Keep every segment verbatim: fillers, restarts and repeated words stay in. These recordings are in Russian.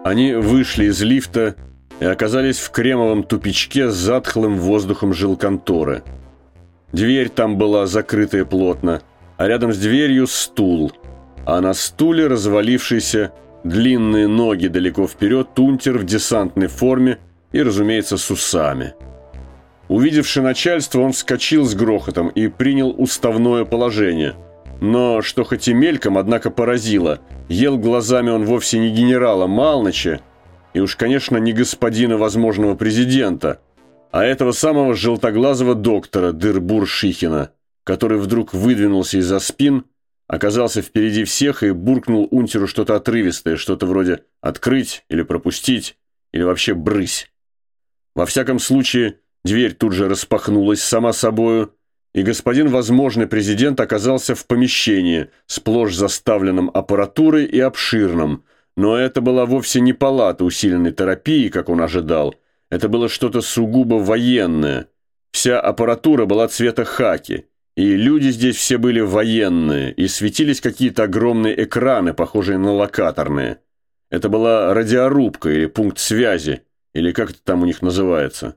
Они вышли из лифта и оказались в кремовом тупичке с затхлым воздухом жилконторы. Дверь там была закрытая плотно, а рядом с дверью стул, а на стуле развалившийся, длинные ноги далеко вперед, унтер в десантной форме и, разумеется, с усами. Увидевши начальство, он вскочил с грохотом и принял уставное положение. Но, что хоть и мельком, однако поразило, ел глазами он вовсе не генерала Малныча, и уж, конечно, не господина возможного президента, а этого самого желтоглазого доктора Дырбур-Шихина, который вдруг выдвинулся из-за спин, оказался впереди всех и буркнул унтеру что-то отрывистое, что-то вроде «открыть» или «пропустить», или вообще «брысь». Во всяком случае, дверь тут же распахнулась сама собою, и господин возможный президент оказался в помещении, сплошь заставленном аппаратурой и обширным, но это была вовсе не палата усиленной терапии, как он ожидал, это было что-то сугубо военное. Вся аппаратура была цвета хаки, и люди здесь все были военные, и светились какие-то огромные экраны, похожие на локаторные. Это была радиорубка или пункт связи, или как это там у них называется.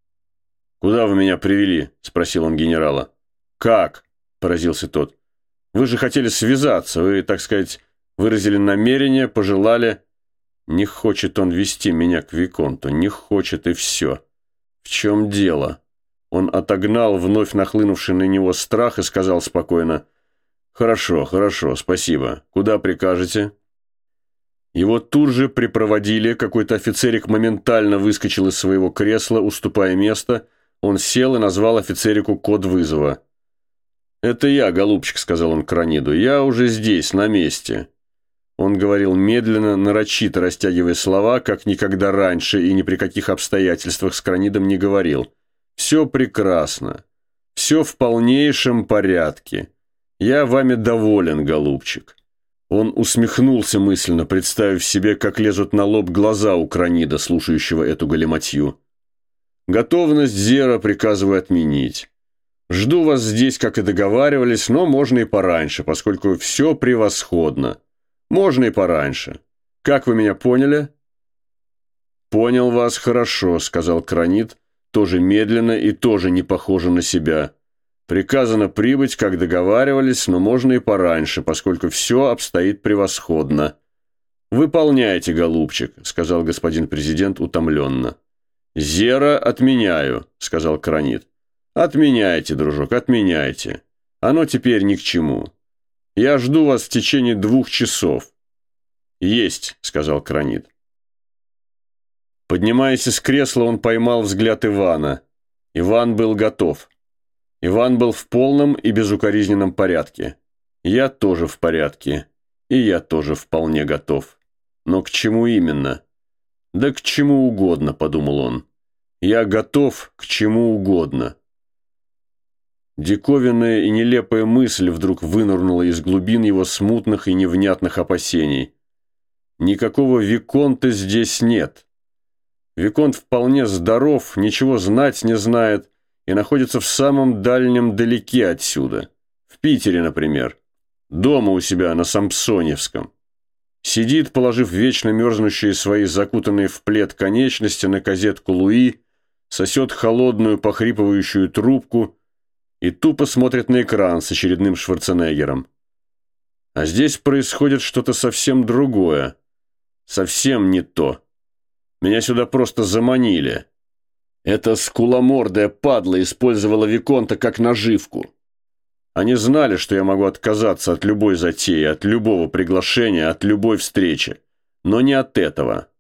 «Куда вы меня привели?» – спросил он генерала. «Как?» – поразился тот. «Вы же хотели связаться, вы, так сказать, выразили намерение, пожелали...» «Не хочет он вести меня к виконту, не хочет и все. В чем дело?» Он отогнал вновь нахлынувший на него страх и сказал спокойно: «Хорошо, хорошо, спасибо. Куда прикажете?» Его тут же припроводили, какой-то офицерик моментально выскочил из своего кресла, уступая место. Он сел и назвал офицерику код вызова. «Это я, голубчик», — сказал он Краниду, — «я уже здесь, на месте». Он говорил медленно, нарочито растягивая слова, как никогда раньше и ни при каких обстоятельствах с Кранидом не говорил. «Все прекрасно. Все в полнейшем порядке. Я вами доволен, голубчик». Он усмехнулся мысленно, представив себе, как лезут на лоб глаза у Кранида, слушающего эту галиматью. «Готовность Зера приказываю отменить. Жду вас здесь, как и договаривались, но можно и пораньше, поскольку все превосходно. Можно и пораньше. Как вы меня поняли?» «Понял вас хорошо», — сказал Кранид, тоже медленно и тоже не похоже на себя. «Приказано прибыть, как договаривались, но можно и пораньше, поскольку все обстоит превосходно». «Выполняйте, голубчик», — сказал господин президент утомленно. «Зера отменяю», — сказал Кранид. «Отменяйте, дружок, отменяйте. Оно теперь ни к чему. Я жду вас в течение двух часов». «Есть», — сказал Кранид. Поднимаясь из кресла, он поймал взгляд Ивана. Иван был готов. Иван был в полном и безукоризненном порядке. Я тоже в порядке. И я тоже вполне готов. Но к чему именно? Да к чему угодно, подумал он. Я готов к чему угодно. Диковинная и нелепая мысль вдруг вынырнула из глубин его смутных и невнятных опасений. Никакого виконта здесь нет. Виконт вполне здоров, ничего знать не знает и находится в самом дальнем далеке отсюда. В Питере, например. Дома у себя на Сампсоневском. Сидит, положив вечно мерзнущие свои закутанные в плед конечности на козетку Луи, сосет холодную похрипывающую трубку и тупо смотрит на экран с очередным Шварценеггером. А здесь происходит что-то совсем другое. Совсем не то. Меня сюда просто заманили. Эта скуломордая падла использовала виконта как наживку. Они знали, что я могу отказаться от любой затеи, от любого приглашения, от любой встречи. Но не от этого.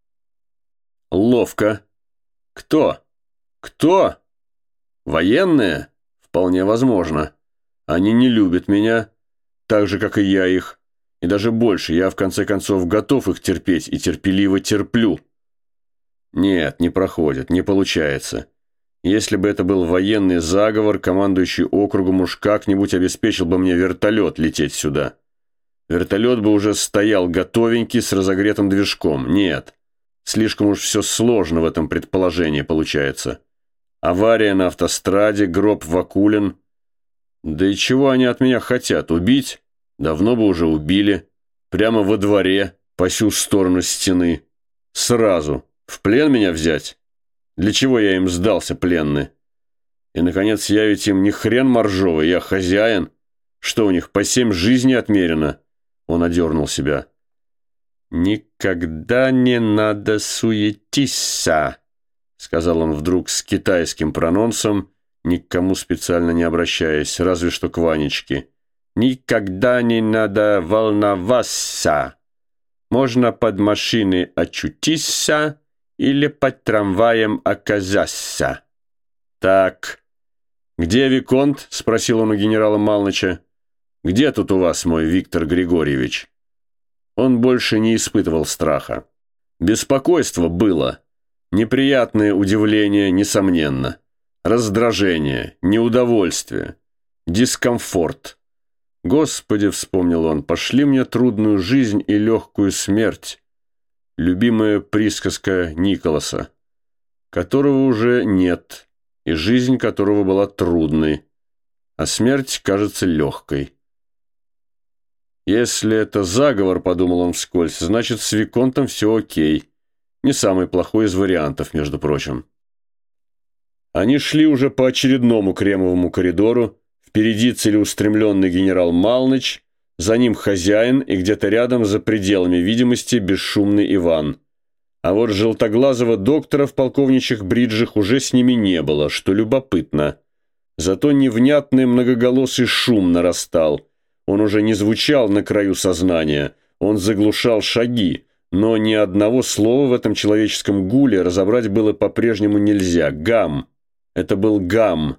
Ловко. Кто? Кто? Военные? Вполне возможно. Они не любят меня, так же, как и я их. И даже больше, я в конце концов готов их терпеть и терпеливо терплю. Нет, не проходит, не получается. Если бы это был военный заговор, командующий округом уж как-нибудь обеспечил бы мне вертолет лететь сюда. Вертолет бы уже стоял готовенький с разогретым движком. Нет, слишком уж все сложно в этом предположении получается. Авария на автостраде, гроб Вакулин. Да и чего они от меня хотят? Убить? Давно бы уже убили. Прямо во дворе, по сю сторону стены. Сразу. В плен меня взять? Для чего я им сдался, пленный? И, наконец, я ведь им не хрен моржовый, я хозяин. Что у них, по семь жизней отмерено?» Он одернул себя. «Никогда не надо суетиться», — сказал он вдруг с китайским прононсом, ни к кому специально не обращаясь, разве что к Ванечке. «Никогда не надо волноваться. Можно под машиной очутиться или под трамваем оказаться. Так, где Виконт?» — спросил он у генерала Малныча. «Где тут у вас мой Виктор Григорьевич?» Он больше не испытывал страха. Беспокойство было. Неприятное удивление, несомненно. Раздражение, неудовольствие, дискомфорт. «Господи», — вспомнил он, — «пошли мне трудную жизнь и легкую смерть». Любимая присказка Николаса, которого уже нет, и жизнь которого была трудной, а смерть кажется легкой. «Если это заговор, — подумал он вскользь, — значит, с Виконтом все окей. Не самый плохой из вариантов, между прочим». Они шли уже по очередному кремовому коридору. Впереди целеустремленный генерал Малныч, за ним хозяин и где-то рядом, за пределами видимости, бесшумный Иван. А вот желтоглазого доктора в полковничьих бриджах уже с ними не было, что любопытно. Зато невнятный многоголосый шум нарастал. Он уже не звучал на краю сознания, он заглушал шаги, но ни одного слова в этом человеческом гуле разобрать было по-прежнему нельзя. Гам. Это был гам.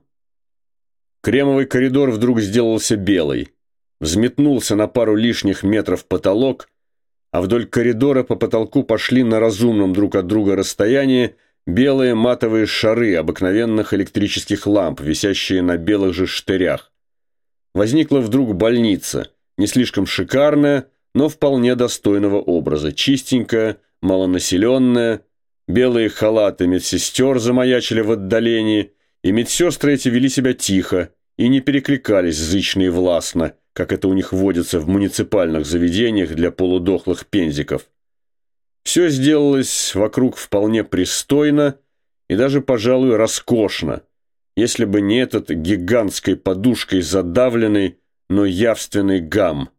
Кремовый коридор вдруг сделался белый. Взметнулся на пару лишних метров потолок, а вдоль коридора по потолку пошли на разумном друг от друга расстоянии белые матовые шары обыкновенных электрических ламп, висящие на белых же штырях. Возникла вдруг больница, не слишком шикарная, но вполне достойного образа, чистенькая, малонаселенная. Белые халаты медсестер замаячили в отдалении, и медсестры эти вели себя тихо и не перекликались зычно и властно, как это у них водится в муниципальных заведениях для полудохлых пензиков. Все сделалось вокруг вполне пристойно и даже, пожалуй, роскошно, если бы не этот гигантской подушкой задавленный, но явственный гам.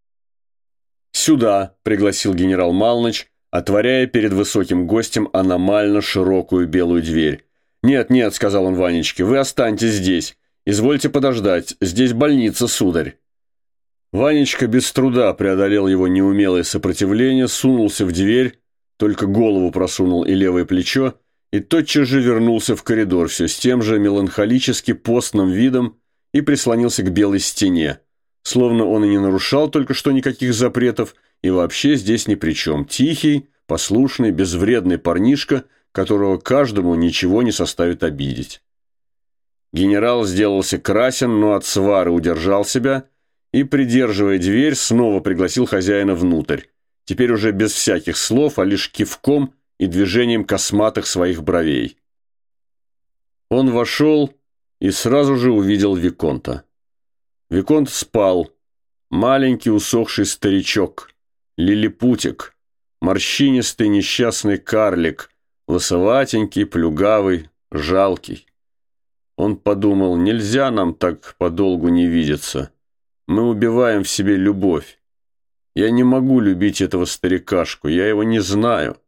«Сюда», — пригласил генерал Малныч, отворяя перед высоким гостем аномально широкую белую дверь. «Нет, нет», — сказал он Ванечке, — «вы останьтесь здесь. Извольте подождать. Здесь больница, сударь». Ванечка без труда преодолел его неумелое сопротивление, сунулся в дверь, только голову просунул и левое плечо, и тотчас же вернулся в коридор все с тем же меланхолически постным видом и прислонился к белой стене, словно он и не нарушал только что никаких запретов, и вообще здесь ни при чем. Тихий, послушный, безвредный парнишка, которого каждому ничего не составит обидеть. Генерал сделался красен, но от свары удержал себя и, придерживая дверь, снова пригласил хозяина внутрь, теперь уже без всяких слов, а лишь кивком и движением косматых своих бровей. Он вошел и сразу же увидел Виконта. Виконт спал, маленький усохший старичок, лилипутик, морщинистый несчастный карлик, лысоватенький, плюгавый, жалкий. Он подумал, нельзя нам так подолгу не видеться. Мы убиваем в себе любовь. Я не могу любить этого старикашку, я его не знаю.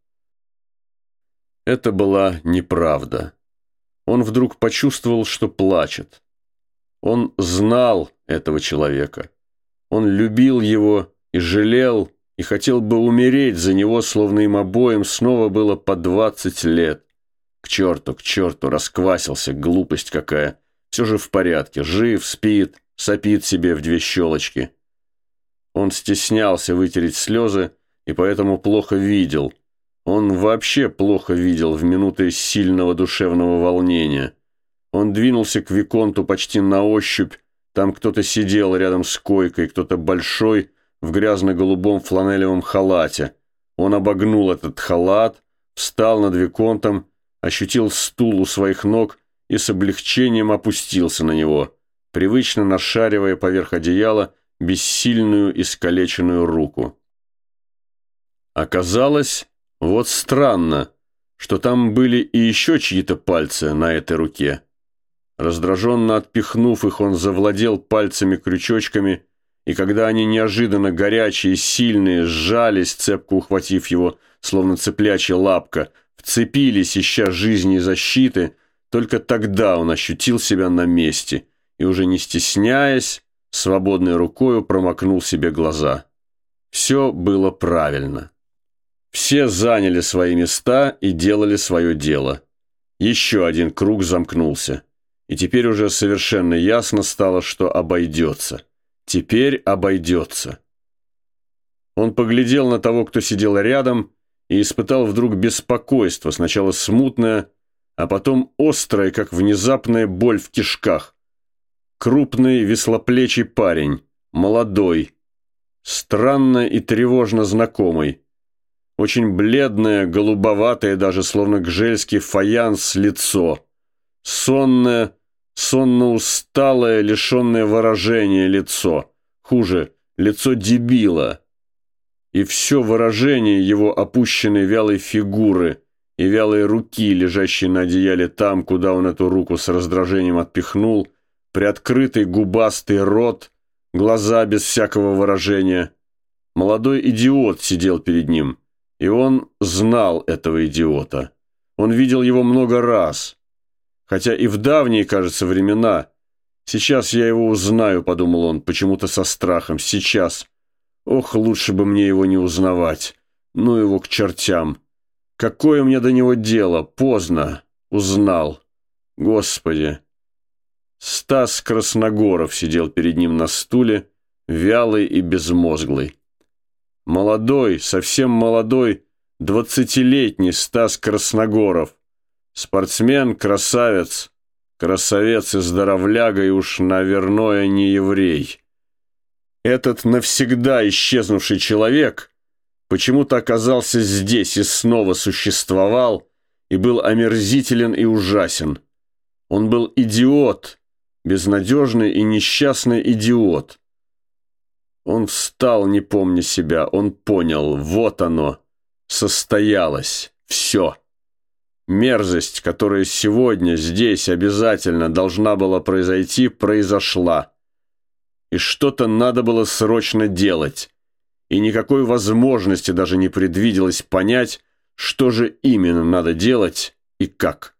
Это была неправда. Он вдруг почувствовал, что плачет. Он знал этого человека. Он любил его и жалел, и хотел бы умереть за него, словно им обоим снова было по двадцать лет. К черту, к черту, расквасился, глупость какая. Все же в порядке, жив, спит, сопит себе в две щелочки. Он стеснялся вытереть слезы и поэтому плохо видел. Он вообще плохо видел в минуты сильного душевного волнения. Он двинулся к Виконту почти на ощупь. Там кто-то сидел рядом с койкой, кто-то большой в грязно-голубом фланелевом халате. Он обогнул этот халат, встал над Виконтом, ощутил стул у своих ног и с облегчением опустился на него, привычно нашаривая поверх одеяла бессильную искалеченную руку. Оказалось, Вот странно, что там были и еще чьи-то пальцы на этой руке. Раздраженно отпихнув их, он завладел пальцами-крючочками, и когда они неожиданно горячие и сильные сжались, цепко ухватив его, словно цыплячья лапка, вцепились, ища жизни и защиты, только тогда он ощутил себя на месте и, уже не стесняясь, свободной рукою промокнул себе глаза. Все было правильно. Все заняли свои места и делали свое дело. Еще один круг замкнулся. И теперь уже совершенно ясно стало, что обойдется. Теперь обойдется. Он поглядел на того, кто сидел рядом, и испытал вдруг беспокойство, сначала смутное, а потом острое, как внезапная боль в кишках. Крупный веслоплечий парень, молодой, странно и тревожно знакомый. Очень бледное, голубоватое, даже словно гжельский фаянс лицо. Сонное, сонно-усталое, лишенное выражения лицо. Хуже, лицо дебила. И все выражение его опущенной вялой фигуры и вялой руки, лежащей на одеяле там, куда он эту руку с раздражением отпихнул, приоткрытый губастый рот, глаза без всякого выражения. Молодой идиот сидел перед ним, и он знал этого идиота. Он видел его много раз. Хотя и в давние, кажется, времена. Сейчас я его узнаю, подумал он, почему-то со страхом. Сейчас. Ох, лучше бы мне его не узнавать. Ну его к чертям. Какое мне до него дело? Поздно. Узнал. Господи. Стас Красногоров сидел перед ним на стуле, вялый и безмозглый. Молодой, совсем молодой, двадцатилетний Стас Красногоров. Спортсмен, красавец, красавец и здоровляга, и уж, наверное, не еврей. Этот навсегда исчезнувший человек почему-то оказался здесь и снова существовал, и был омерзителен и ужасен. Он был идиот, безнадежный и несчастный идиот. Он встал, не помня себя, он понял, вот оно, состоялось, все. Мерзость, которая сегодня здесь обязательно должна была произойти, произошла. И что-то надо было срочно делать. И никакой возможности даже не предвиделось понять, что же именно надо делать и как.